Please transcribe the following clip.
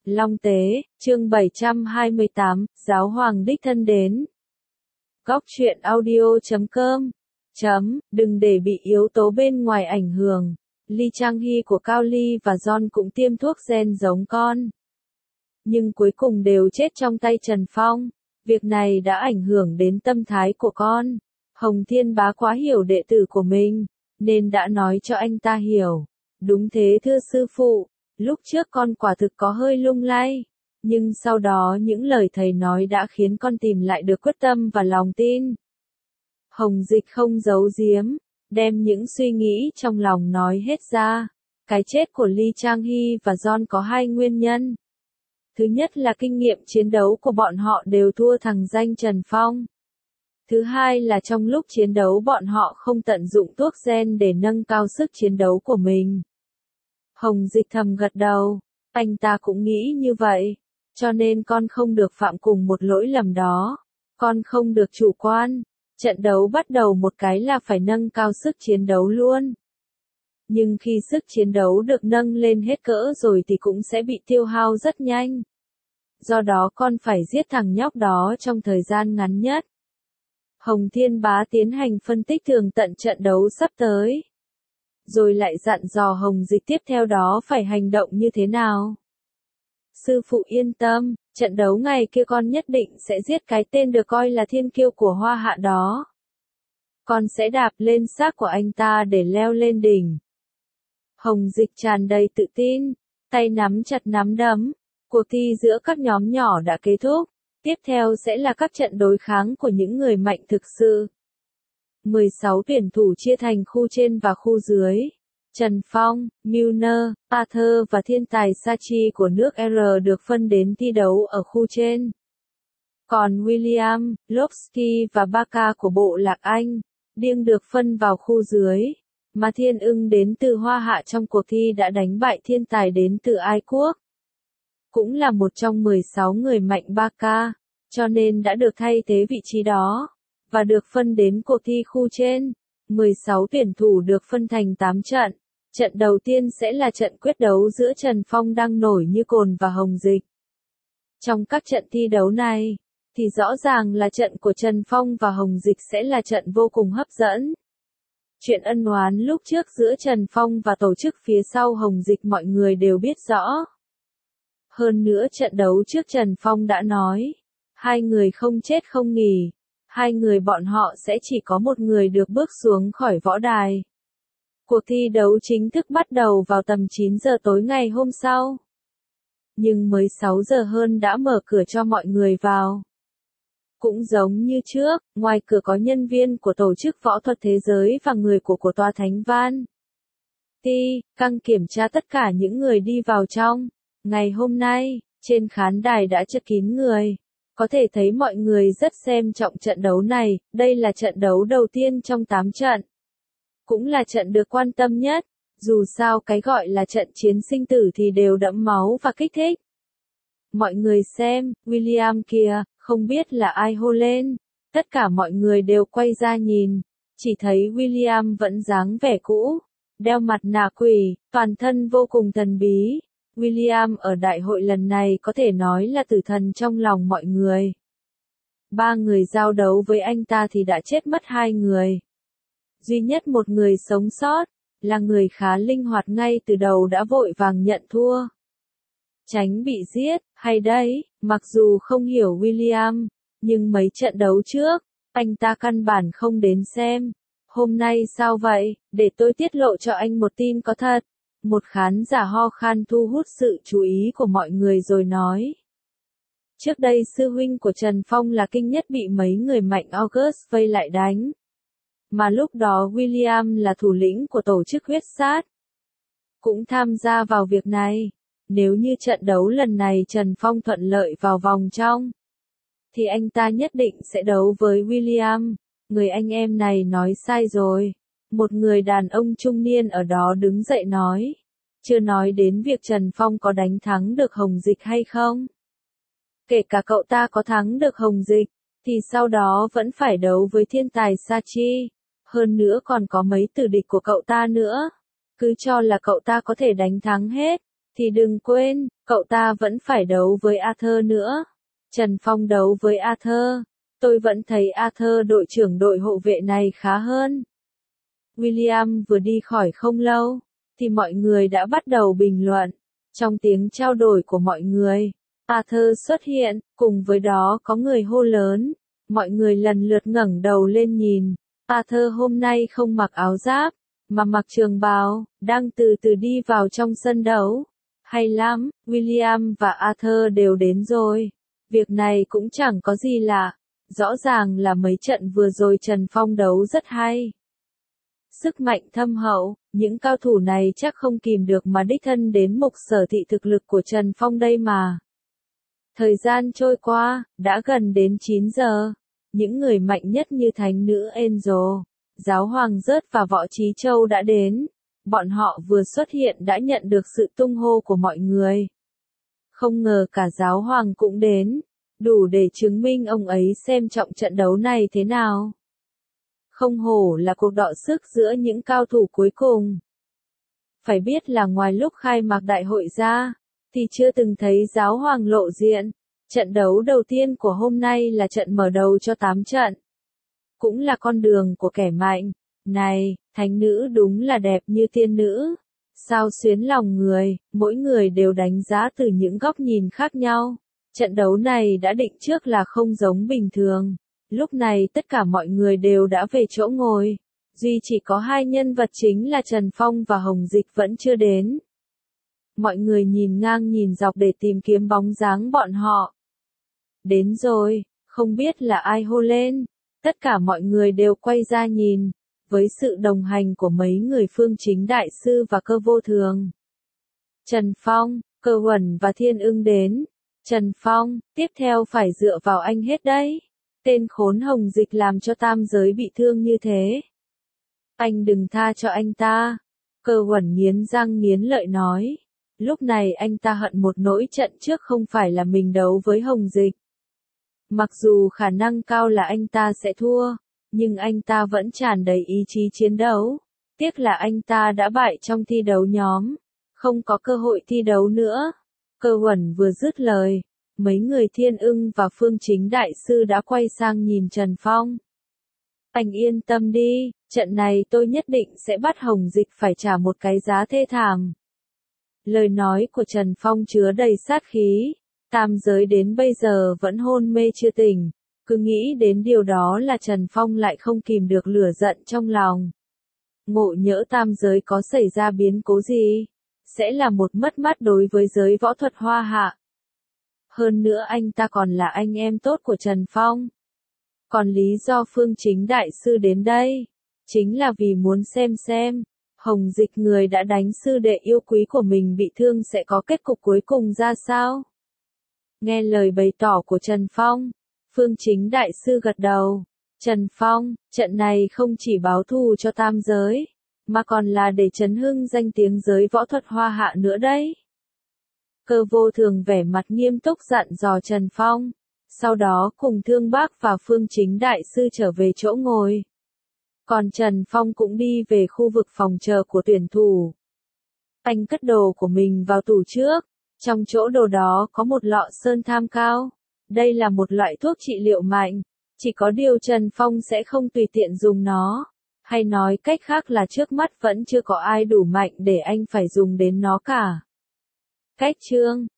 Long Tế, chương 728, Giáo hoàng đích thân đến. Góc truyện audio.com. Đừng để bị yếu tố bên ngoài ảnh hưởng. Lee Chang-hee của Cao Lee và John cũng tiêm thuốc gen giống con. Nhưng cuối cùng đều chết trong tay Trần Phong. Việc này đã ảnh hưởng đến tâm thái của con. Hồng Thiên Bá quá hiểu đệ tử của mình, nên đã nói cho anh ta hiểu. Đúng thế thưa sư phụ, lúc trước con quả thực có hơi lung lay. Nhưng sau đó những lời thầy nói đã khiến con tìm lại được quyết tâm và lòng tin. Hồng Dịch không giấu giếm, đem những suy nghĩ trong lòng nói hết ra. Cái chết của Lee Chang-hee và John có hai nguyên nhân. Thứ nhất là kinh nghiệm chiến đấu của bọn họ đều thua thằng danh Trần Phong. Thứ hai là trong lúc chiến đấu bọn họ không tận dụng thuốc gen để nâng cao sức chiến đấu của mình. Hồng Dịch thầm gật đầu, anh ta cũng nghĩ như vậy, cho nên con không được phạm cùng một lỗi lầm đó. Con không được chủ quan, trận đấu bắt đầu một cái là phải nâng cao sức chiến đấu luôn. Nhưng khi sức chiến đấu được nâng lên hết cỡ rồi thì cũng sẽ bị tiêu hao rất nhanh. Do đó con phải giết thằng nhóc đó trong thời gian ngắn nhất. Hồng Thiên Bá tiến hành phân tích tường tận trận đấu sắp tới. Rồi lại dặn dò Hồng Dịch tiếp theo đó phải hành động như thế nào. Sư phụ yên tâm, trận đấu ngày kia con nhất định sẽ giết cái tên được coi là thiên kiêu của Hoa Hạ đó. Con sẽ đạp lên xác của anh ta để leo lên đỉnh. Hồng Dịch tràn đầy tự tin, tay nắm chặt nắm đấm. Cuộc thi giữa các nhóm nhỏ đã kết thúc. Tiếp theo sẽ là các trận đối kháng của những người mạnh thực sự. 16 tuyển thủ chia thành khu trên và khu dưới. Trần Phong, Milner, Arthur và thiên tài Sachi của nước R được phân đến thi đấu ở khu trên. Còn William, Lobsky và Baka của bộ lạc Anh, riêng được phân vào khu dưới. Mà Thiên Ưng đến từ Hoa Hạ trong cuộc thi đã đánh bại thiên tài đến từ Ai Quốc. Cũng là một trong 16 người mạnh Baka, cho nên đã được thay thế vị trí đó, và được phân đến cuộc thi khu trên. 16 tuyển thủ được phân thành 8 trận. Trận đầu tiên sẽ là trận quyết đấu giữa Trần Phong đang nổi như cồn và Hồng Dịch. Trong các trận thi đấu này, thì rõ ràng là trận của Trần Phong và Hồng Dịch sẽ là trận vô cùng hấp dẫn. Chuyện ân oán lúc trước giữa Trần Phong và tổ chức phía sau Hồng Dịch mọi người đều biết rõ. Hơn nữa trận đấu trước Trần Phong đã nói, hai người không chết không nghỉ, hai người bọn họ sẽ chỉ có một người được bước xuống khỏi võ đài. Cuộc thi đấu chính thức bắt đầu vào tầm 9 giờ tối ngày hôm sau. Nhưng mới 6 giờ hơn đã mở cửa cho mọi người vào. Cũng giống như trước, ngoài cửa có nhân viên của tổ chức võ thuật thế giới và người của tòa Thánh Van. Căng kiểm tra tất cả những người đi vào trong. Ngày hôm nay, trên khán đài đã chật kín người. Có thể thấy mọi người rất xem trọng trận đấu này, đây là trận đấu đầu tiên trong 8 trận. Cũng là trận được quan tâm nhất, dù sao cái gọi là trận chiến sinh tử thì đều đẫm máu và kích thích. Mọi người xem, William kìa, không biết là ai hô lên. Tất cả mọi người đều quay ra nhìn, chỉ thấy William vẫn dáng vẻ cũ, đeo mặt nạ quỷ, toàn thân vô cùng thần bí. William ở đại hội lần này có thể nói là tử thần trong lòng mọi người. 3 người giao đấu với anh ta thì đã chết mất 2 người. Duy nhất một người sống sót, là người khá linh hoạt ngay từ đầu đã vội vàng nhận thua. Tránh bị giết, hay đấy, mặc dù không hiểu William, nhưng mấy trận đấu trước, anh ta căn bản không đến xem. Hôm nay sao vậy, để tôi tiết lộ cho anh một tin có thật. Một khán giả ho khan thu hút sự chú ý của mọi người rồi nói. Trước đây sư huynh của Trần Phong là Kinh Nhất bị mấy người mạnh August vây lại đánh. Mà lúc đó William là thủ lĩnh của tổ chức huyết sát. Cũng tham gia vào việc này. Nếu như trận đấu lần này Trần Phong thuận lợi vào vòng trong, thì anh ta nhất định sẽ đấu với William. Người anh em này nói sai rồi. Một người đàn ông trung niên ở đó đứng dậy nói. Chưa nói đến việc Trần Phong có đánh thắng được Hồng Dịch hay không. Kể cả cậu ta có thắng được Hồng Dịch, thì sau đó vẫn phải đấu với thiên tài Sachi. Hơn nữa còn có mấy tử địch của cậu ta nữa. Cứ cho là cậu ta có thể đánh thắng hết, thì đừng quên, cậu ta vẫn phải đấu với Arthur nữa. Trần Phong đấu với Arthur. Tôi vẫn thấy Arthur đội trưởng đội hộ vệ này khá hơn. William vừa đi khỏi không lâu, thì mọi người đã bắt đầu bình luận. Trong tiếng trao đổi của mọi người, Arthur xuất hiện, cùng với đó có người hô lớn. Mọi người lần lượt ngẩng đầu lên nhìn. Arthur hôm nay không mặc áo giáp, mà mặc trường bào, đang từ từ đi vào trong sân đấu. Hay lắm, William và Arthur đều đến rồi. Việc này cũng chẳng có gì lạ. Rõ ràng là mấy trận vừa rồi Trần Phong đấu rất hay. Sức mạnh thâm hậu, những cao thủ này chắc không kìm được mà đích thân đến mục sở thị thực lực của Trần Phong đây mà. Thời gian trôi qua, đã gần đến 9 giờ. Những người mạnh nhất như thánh nữ Angel, giáo hoàng Rớt và võ trí châu đã đến. Bọn họ vừa xuất hiện đã nhận được sự tung hô của mọi người. Không ngờ cả giáo hoàng cũng đến, đủ để chứng minh ông ấy xem trọng trận đấu này thế nào. Không hổ là cuộc đọ sức giữa những cao thủ cuối cùng. Phải biết là ngoài lúc khai mạc đại hội ra, thì chưa từng thấy giáo hoàng lộ diện. Trận đấu đầu tiên của hôm nay là trận mở đầu cho 8 trận. Cũng là con đường của kẻ mạnh. Này, thánh nữ đúng là đẹp như tiên nữ. Sao xuyến lòng người, mỗi người đều đánh giá từ những góc nhìn khác nhau. Trận đấu này đã định trước là không giống bình thường. Lúc này tất cả mọi người đều đã về chỗ ngồi. Duy chỉ có hai nhân vật chính là Trần Phong và Hồng Dịch vẫn chưa đến. Mọi người nhìn ngang nhìn dọc để tìm kiếm bóng dáng bọn họ. Đến rồi, không biết là ai hô lên. Tất cả mọi người đều quay ra nhìn. Với sự đồng hành của mấy người Phương Chính Đại Sư và Cơ Vô Thường. Trần Phong, Cơ Huẩn và Thiên Ưng đến. Trần Phong, tiếp theo phải dựa vào anh hết đấy. Tên khốn Hồng Dịch làm cho tam giới bị thương như thế. Anh đừng tha cho anh ta. Cơ Huẩn nghiến răng nghiến lợi nói. Lúc này anh ta hận một nỗi trận trước không phải là mình đấu với Hồng Dịch. Mặc dù khả năng cao là anh ta sẽ thua, nhưng anh ta vẫn tràn đầy ý chí chiến đấu. Tiếc là anh ta đã bại trong thi đấu nhóm, không có cơ hội thi đấu nữa. Cơ Huẩn vừa dứt lời, mấy người Thiên Ưng và Phương Chính Đại Sư đã quay sang nhìn Trần Phong. Anh yên tâm đi, trận này tôi nhất định sẽ bắt Hồng Dịch phải trả một cái giá thê thảm. Lời nói của Trần Phong chứa đầy sát khí. Tam giới đến bây giờ vẫn hôn mê chưa tỉnh. Cứ nghĩ đến điều đó là Trần Phong lại không kìm được lửa giận trong lòng. Ngộ nhỡ tam giới có xảy ra biến cố gì, sẽ là một mất mát đối với giới võ thuật Hoa Hạ. Hơn nữa anh ta còn là anh em tốt của Trần Phong. Còn lý do Phương Chính Đại Sư đến đây, chính là vì muốn xem, Hồng Dịch người đã đánh sư đệ yêu quý của mình bị thương sẽ có kết cục cuối cùng ra sao. Nghe lời bày tỏ của Trần Phong, Phương Chính Đại Sư gật đầu. Trần Phong, trận này không chỉ báo thù cho tam giới, mà còn là để chấn hưng danh tiếng giới võ thuật Hoa Hạ nữa đấy. Cơ Vô Thường vẻ mặt nghiêm túc dặn dò Trần Phong, sau đó cùng Thương Bác và Phương Chính Đại Sư trở về chỗ ngồi. Còn Trần Phong cũng đi về khu vực phòng chờ của tuyển thủ. Anh cất đồ của mình vào tủ trước. Trong chỗ đồ đó có một lọ sơn tham cao. Đây là một loại thuốc trị liệu mạnh. Chỉ có điều Trần Phong sẽ không tùy tiện dùng nó. Hay nói cách khác là trước mắt vẫn chưa có ai đủ mạnh để anh phải dùng đến nó cả. Cách chương